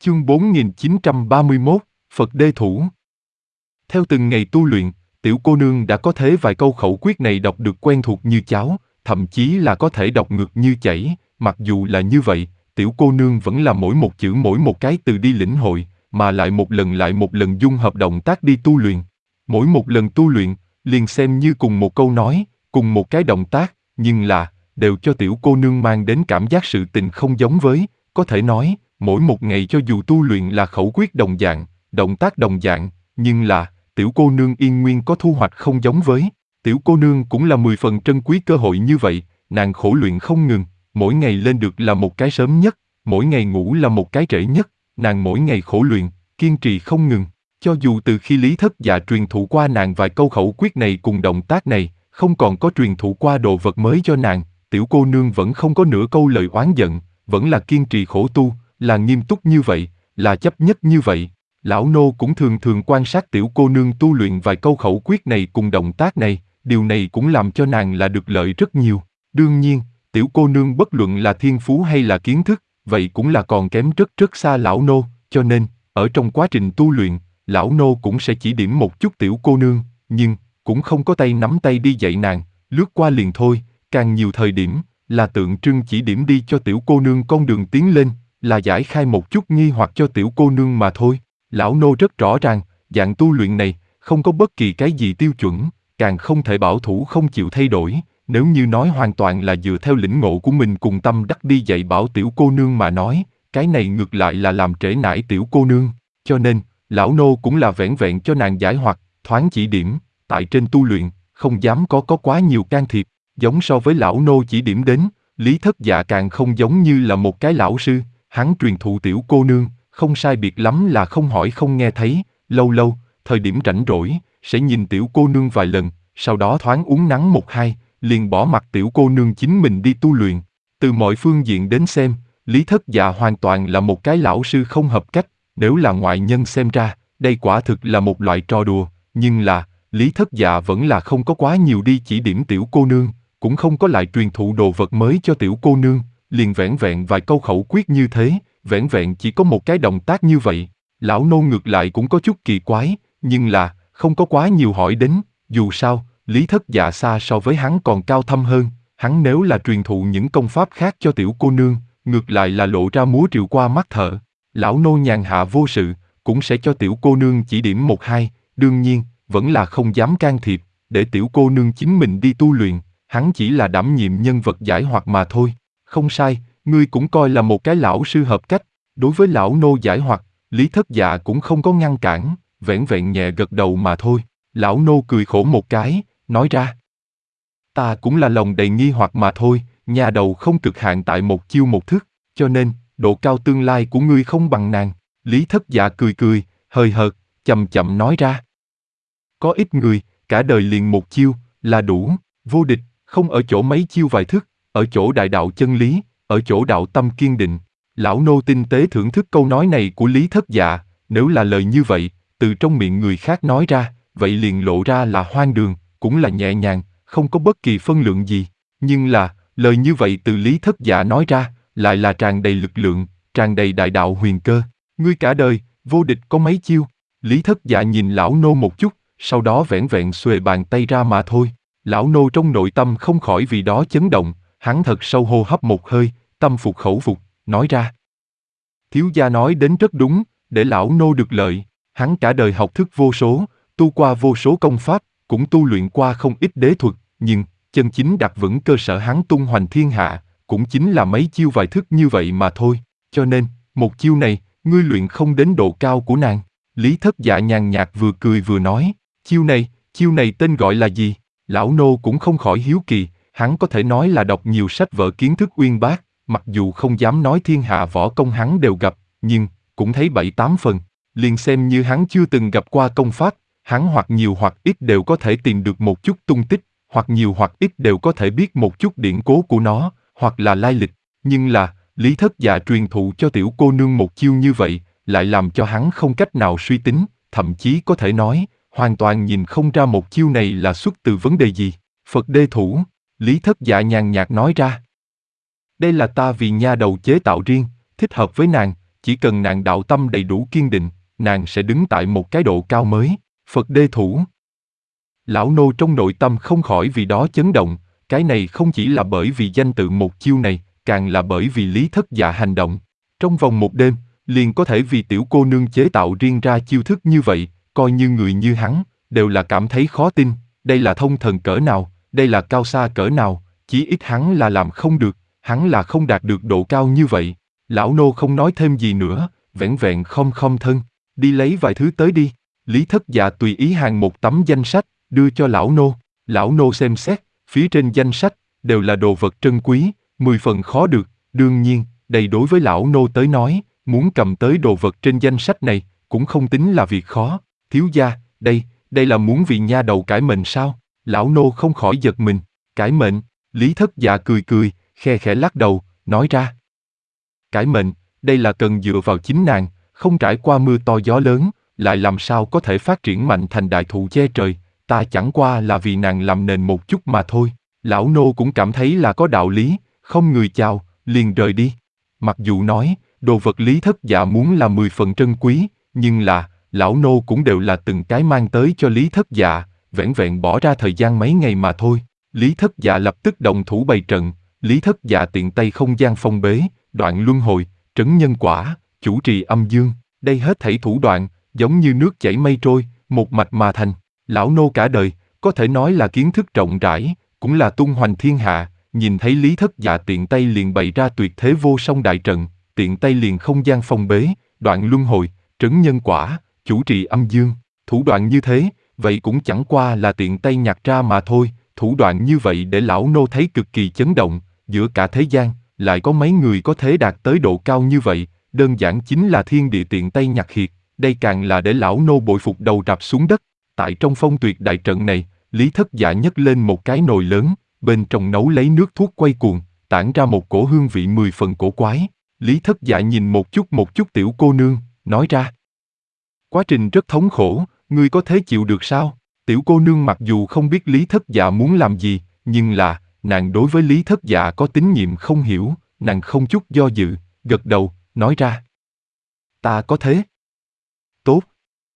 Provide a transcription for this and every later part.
Chương 4931, Phật Đê Thủ. Theo từng ngày tu luyện, tiểu cô nương đã có thế vài câu khẩu quyết này đọc được quen thuộc như cháo, thậm chí là có thể đọc ngược như chảy. Mặc dù là như vậy, tiểu cô nương vẫn là mỗi một chữ mỗi một cái từ đi lĩnh hội, mà lại một lần dung hợp động tác đi tu luyện. Mỗi một lần tu luyện, liền xem như cùng một câu nói, cùng một cái động tác, nhưng là, đều cho tiểu cô nương mang đến cảm giác sự tình không giống với, có thể nói, mỗi một ngày cho dù tu luyện là khẩu quyết đồng dạng, động tác đồng dạng, nhưng là, tiểu cô nương yên nguyên có thu hoạch không giống với. Tiểu cô nương cũng là 10 phần trân quý cơ hội như vậy, nàng khổ luyện không ngừng, mỗi ngày lên được là một cái sớm nhất, mỗi ngày ngủ là một cái trễ nhất, nàng mỗi ngày khổ luyện, kiên trì không ngừng. Cho dù từ khi Lý Thất Dạ truyền thụ qua nàng vài câu khẩu quyết này cùng động tác này, không còn có truyền thụ qua đồ vật mới cho nàng, tiểu cô nương vẫn không có nửa câu lời oán giận, vẫn là kiên trì khổ tu, là nghiêm túc như vậy, là chấp nhất như vậy. Lão nô cũng thường thường quan sát tiểu cô nương tu luyện vài câu khẩu quyết này cùng động tác này, điều này cũng làm cho nàng là được lợi rất nhiều. Đương nhiên, tiểu cô nương bất luận là thiên phú hay là kiến thức, vậy cũng là còn kém rất xa lão nô, cho nên, ở trong quá trình tu luyện, lão nô cũng sẽ chỉ điểm một chút tiểu cô nương, nhưng, cũng không có tay nắm tay đi dạy nàng, lướt qua liền thôi, càng nhiều thời điểm, là tượng trưng chỉ điểm đi cho tiểu cô nương con đường tiến lên, là giải khai một chút nghi hoặc cho tiểu cô nương mà thôi. Lão nô rất rõ ràng, dạng tu luyện này, không có bất kỳ cái gì tiêu chuẩn, càng không thể bảo thủ không chịu thay đổi, nếu như nói hoàn toàn là dựa theo lĩnh ngộ của mình cùng tâm đắc đi dạy bảo tiểu cô nương mà nói, cái này ngược lại là làm trễ nải tiểu cô nương, cho nên, lão nô cũng là vẻn vẹn cho nàng giải hoặc, thoáng chỉ điểm, tại trên tu luyện, không dám có quá nhiều can thiệp, giống so với lão nô chỉ điểm đến, Lý Thất Dạ càng không giống như là một cái lão sư, hắn truyền thụ tiểu cô nương, không sai biệt lắm là không hỏi không nghe thấy, lâu lâu, thời điểm rảnh rỗi, sẽ nhìn tiểu cô nương vài lần, sau đó thoáng uốn nắn một hai, liền bỏ mặc tiểu cô nương chính mình đi tu luyện. Từ mọi phương diện đến xem, Lý Thất Dạ hoàn toàn là một cái lão sư không hợp cách, nếu là ngoại nhân xem ra, đây quả thực là một loại trò đùa, nhưng là, Lý Thất Dạ vẫn là không có quá nhiều đi chỉ điểm tiểu cô nương, cũng không có lại truyền thụ đồ vật mới cho tiểu cô nương, liền vẻn vẹn vài câu khẩu quyết như thế, vẻn vẹn chỉ có một cái động tác như vậy. Lão nô ngược lại cũng có chút kỳ quái, nhưng là, không có quá nhiều hỏi đến, dù sao, Lý Thất Dạ xa so với hắn còn cao thâm hơn, hắn nếu là truyền thụ những công pháp khác cho tiểu cô nương, ngược lại là lộ ra múa rìu qua mắt thợ. Lão nô nhàn hạ vô sự, cũng sẽ cho tiểu cô nương chỉ điểm một hai, đương nhiên, vẫn là không dám can thiệp, để tiểu cô nương chính mình đi tu luyện, hắn chỉ là đảm nhiệm nhân vật giải hoặc mà thôi. Không sai, ngươi cũng coi là một cái lão sư hợp cách, đối với lão nô giải hoặc, Lý Thất Dạ cũng không có ngăn cản, vẻn vẹn nhẹ gật đầu mà thôi. Lão nô cười khổ một cái, nói ra. Ta cũng là lòng đầy nghi hoặc mà thôi, nhà đầu không cực hạn tại một chiêu một thức, cho nên, độ cao tương lai của ngươi không bằng nàng. Lý Thất Dạ cười, hời hợt, chậm chậm nói ra. Có ít người, cả đời liền một chiêu, là đủ, vô địch, không ở chỗ mấy chiêu vài thức, ở chỗ đại đạo chân lý, ở chỗ đạo tâm kiên định. Lão nô tinh tế thưởng thức câu nói này của Lý Thất Dạ, nếu là lời như vậy, từ trong miệng người khác nói ra, vậy liền lộ ra là hoang đường, cũng là nhẹ nhàng, không có bất kỳ phân lượng gì. Nhưng là, lời như vậy từ Lý Thất Dạ nói ra, lại là tràn đầy lực lượng, tràn đầy đại đạo huyền cơ. Ngươi cả đời, vô địch có mấy chiêu? Lý Thất Dạ nhìn lão nô một chút, sau đó vẻn vẹn xuề bàn tay ra mà thôi. Lão nô trong nội tâm không khỏi vì đó chấn động, hắn thật sâu hô hấp một hơi, tâm phục khẩu phục, nói ra. Thiếu gia nói đến rất đúng, để lão nô được lợi, hắn cả đời học thức vô số, tu qua vô số công pháp, cũng tu luyện qua không ít đế thuật, nhưng, chân chính đặt vững cơ sở hắn tung hoành thiên hạ, cũng chính là mấy chiêu vài thức như vậy mà thôi, cho nên, một chiêu này, ngươi luyện không đến độ cao của nàng. Lý Thất Dạ nhàn nhạt vừa cười vừa nói, chiêu này tên gọi là gì? Lão nô cũng không khỏi hiếu kỳ, hắn có thể nói là đọc nhiều sách vở kiến thức uyên bác, mặc dù không dám nói thiên hạ võ công hắn đều gặp, nhưng, cũng thấy 7-8 phần, liền xem như hắn chưa từng gặp qua công pháp, hắn hoặc nhiều hoặc ít đều có thể tìm được một chút tung tích, hoặc nhiều hoặc ít đều có thể biết một chút điển cố của nó, hoặc là lai lịch, nhưng là, Lý Thất Dạ truyền thụ cho tiểu cô nương một chiêu như vậy, lại làm cho hắn không cách nào suy tính, thậm chí có thể nói, hoàn toàn nhìn không ra một chiêu này là xuất từ vấn đề gì. Phật Đê Thủ, Lý Thất Dạ nhàn nhạt nói ra. Đây là ta vì nha đầu chế tạo riêng, thích hợp với nàng, chỉ cần nàng đạo tâm đầy đủ kiên định, nàng sẽ đứng tại một cái độ cao mới. Phật đê thủ. Lão nô trong nội tâm không khỏi vì đó chấn động, cái này không chỉ là bởi vì danh tự một chiêu này, càng là bởi vì Lý Thất Dạ hành động. Trong vòng một đêm, liền có thể vì tiểu cô nương chế tạo riêng ra chiêu thức như vậy, coi như người như hắn, đều là cảm thấy khó tin, đây là thông thần cỡ nào, đây là cao xa cỡ nào, chí ít hắn là làm không được, hắn là không đạt được độ cao như vậy. Lão nô không nói thêm gì nữa, vẻn vẹn khom thân, đi lấy vài thứ tới đi. Lý Thất Dạ tùy ý hàng một tấm danh sách, đưa cho lão nô xem xét, phía trên danh sách, đều là đồ vật trân quý, 10 phần khó được, đương nhiên, đây đối với lão nô tới nói, muốn cầm tới đồ vật trên danh sách này, cũng không tính là việc khó. Thiếu gia, đây là muốn vì nha đầu cải mệnh sao? Lão nô không khỏi giật mình. Cải mệnh? Lý Thất Dạ cười, khe khẽ lắc đầu, nói ra. Cải mệnh, đây là cần dựa vào chính nàng, không trải qua mưa to gió lớn, lại làm sao có thể phát triển mạnh thành đại thụ che trời, ta chẳng qua là vì nàng làm nền một chút mà thôi. Lão nô cũng cảm thấy là có đạo lý, không người chào, liền rời đi. Mặc dù nói, đồ vật Lý Thất Dạ muốn là 10 phần trân quý, nhưng là, lão nô cũng đều là từng cái mang tới cho Lý Thất Dạ, vẻn vẹn bỏ ra thời gian mấy ngày mà thôi. Lý Thất Dạ lập tức động thủ bày trận, Lý Thất Dạ tiện tay không gian phong bế, đoạn luân hồi, trấn nhân quả, chủ trì âm dương, đây hết thảy thủ đoạn, giống như nước chảy mây trôi, một mạch mà thành. Lão nô cả đời, có thể nói là kiến thức rộng rãi, cũng là tung hoành thiên hạ, nhìn thấy Lý Thất Dạ tiện tay liền bày ra tuyệt thế vô song đại trận, tiện tay liền không gian phong bế, đoạn luân hồi, trấn nhân quả, chủ trì âm dương, thủ đoạn như thế, vậy cũng chẳng qua là tiện tay nhặt ra mà thôi, thủ đoạn như vậy để lão nô thấy cực kỳ chấn động, giữa cả thế gian, lại có mấy người có thể đạt tới độ cao như vậy, đơn giản chính là thiên địa tiện tay nhặt hiệt, đây càng là để lão nô bội phục đầu rạp xuống đất. Tại trong phong tuyệt đại trận này, Lý Thất Dạ nhấc lên một cái nồi lớn, bên trong nấu lấy nước thuốc quay cuồng, tản ra một cổ hương vị 10 phần cổ quái. Lý Thất Dạ nhìn một chút tiểu cô nương, nói ra. Quá trình rất thống khổ, ngươi có thể chịu được sao? Tiểu cô nương mặc dù không biết Lý Thất Dạ muốn làm gì, nhưng là, nàng đối với Lý Thất Dạ có tín nhiệm không hiểu, nàng không chút do dự, gật đầu, nói ra. Ta có thế. Tốt.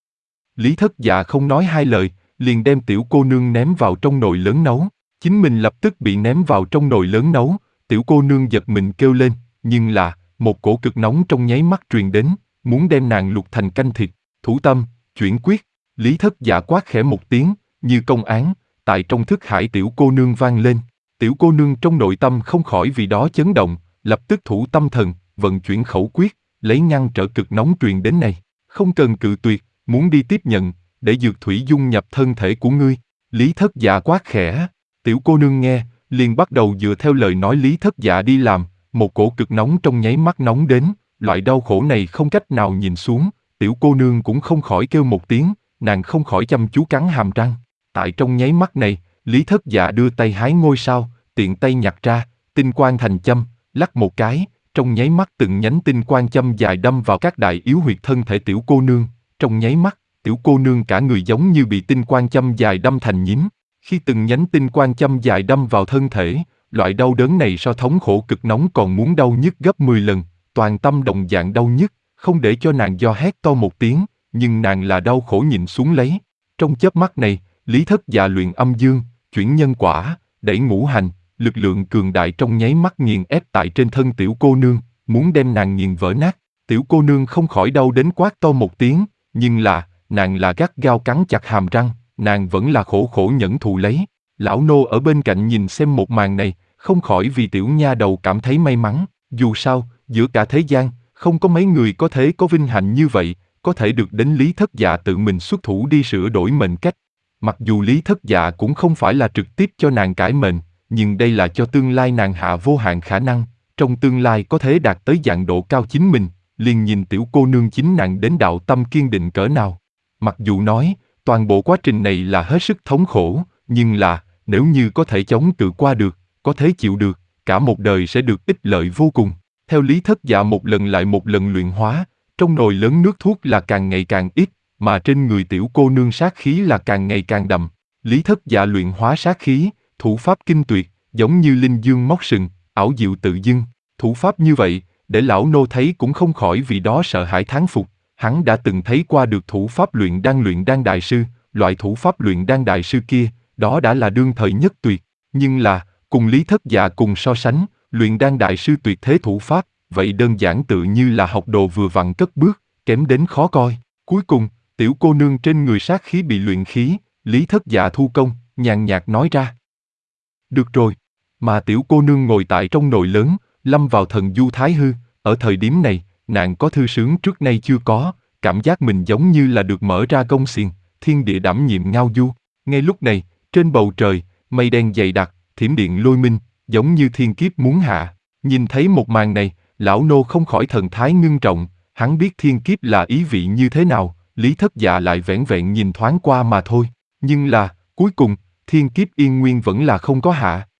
Lý Thất Dạ không nói hai lời, liền đem tiểu cô nương ném vào trong nồi lớn nấu. Chính mình lập tức bị ném vào trong nồi lớn nấu, tiểu cô nương giật mình kêu lên, nhưng là, một cổ cực nóng trong nháy mắt truyền đến, muốn đem nàng luộc thành canh thịt. Thủ tâm, chuyển quyết, Lý Thất Dạ quát khẽ một tiếng, như công án, tại trong thức hải tiểu cô nương vang lên. Tiểu cô nương trong nội tâm không khỏi vì đó chấn động, lập tức thủ tâm thần, vận chuyển khẩu quyết, lấy ngăn trở cực nóng truyền đến này. Không cần cự tuyệt, muốn đi tiếp nhận, để dược thủy dung nhập thân thể của ngươi. Lý Thất Dạ quát khẽ, tiểu cô nương nghe, liền bắt đầu dựa theo lời nói Lý Thất Dạ đi làm, một cổ cực nóng trong nháy mắt nóng đến, loại đau khổ này không cách nào nhìn xuống, tiểu cô nương cũng không khỏi kêu một tiếng, nàng không khỏi chăm chú cắn hàm răng. Tại trong nháy mắt này, Lý Thất Dạ đưa tay hái ngôi sao, tiện tay nhặt ra, tinh quang thành châm, lắc một cái, trong nháy mắt từng nhánh tinh quang châm dài đâm vào các đại yếu huyệt thân thể tiểu cô nương, trong nháy mắt, tiểu cô nương cả người giống như bị tinh quang châm dài đâm thành nhím. Khi từng nhánh tinh quang châm dài đâm vào thân thể, loại đau đớn này so thống khổ cực nóng còn muốn đau nhức gấp 10 lần, toàn tâm đồng dạng đau nhức, không để cho nàng do hét to một tiếng, nhưng nàng là đau khổ nhìn xuống lấy. Trong chớp mắt này, Lý Thất Dạ luyện âm dương, chuyển nhân quả, đẩy ngũ hành, lực lượng cường đại trong nháy mắt nghiền ép tại trên thân tiểu cô nương, muốn đem nàng nghiền vỡ nát. Tiểu cô nương không khỏi đau đến quát to một tiếng, nhưng là, nàng là gắt gao cắn chặt hàm răng, nàng vẫn là khổ khổ nhẫn thụ lấy. Lão nô ở bên cạnh nhìn xem một màn này, không khỏi vì tiểu nha đầu cảm thấy may mắn, dù sao, giữa cả thế gian, không có mấy người có thể có vinh hạnh như vậy, có thể được đến Lý Thất Dạ tự mình xuất thủ đi sửa đổi mệnh cách. Mặc dù Lý Thất Dạ cũng không phải là trực tiếp cho nàng cải mệnh, nhưng đây là cho tương lai nàng hạ vô hạn khả năng, trong tương lai có thể đạt tới dạng độ cao chính mình, liền nhìn tiểu cô nương chính nàng đến đạo tâm kiên định cỡ nào. Mặc dù nói, toàn bộ quá trình này là hết sức thống khổ, nhưng là, nếu như có thể chống cự qua được, có thể chịu được, cả một đời sẽ được ích lợi vô cùng. Theo Lý Thất Dạ một lần lại một lần luyện hóa, trong nồi lớn nước thuốc là càng ngày càng ít, mà trên người tiểu cô nương sát khí là càng ngày càng đậm. Lý Thất Dạ luyện hóa sát khí, thủ pháp kinh tuyệt, giống như linh dương móc sừng, ảo diệu tự dưng. Thủ pháp như vậy, để lão nô thấy cũng không khỏi vì đó sợ hãi thán phục. Hắn đã từng thấy qua được thủ pháp luyện đan đại sư, loại thủ pháp luyện đan đại sư kia, đó đã là đương thời nhất tuyệt. Nhưng là, cùng Lý Thất Dạ cùng so sánh, luyện đan đại sư tuyệt thế thủ pháp, vậy đơn giản tự như là học đồ vừa vặn cất bước, kém đến khó coi. Cuối cùng, tiểu cô nương trên người sát khí bị luyện khí, Lý Thất Dạ thu công, nhàn nhạt nói ra. Được rồi. Mà tiểu cô nương ngồi tại trong nồi lớn, lâm vào thần du thái hư, ở thời điểm này, nàng có thư sướng trước nay chưa có, cảm giác mình giống như là được mở ra gông xiềng, thiên địa đảm nhiệm ngao du. Ngay lúc này, trên bầu trời, mây đen dày đặc, thiểm điện lôi minh, giống như thiên kiếp muốn hạ. Nhìn thấy một màn này, lão nô không khỏi thần thái ngưng trọng, hắn biết thiên kiếp là ý vị như thế nào, Lý Thất Dạ lại vẻn vẹn nhìn thoáng qua mà thôi. Nhưng là, cuối cùng, thiên kiếp yên nguyên vẫn là không có hạ.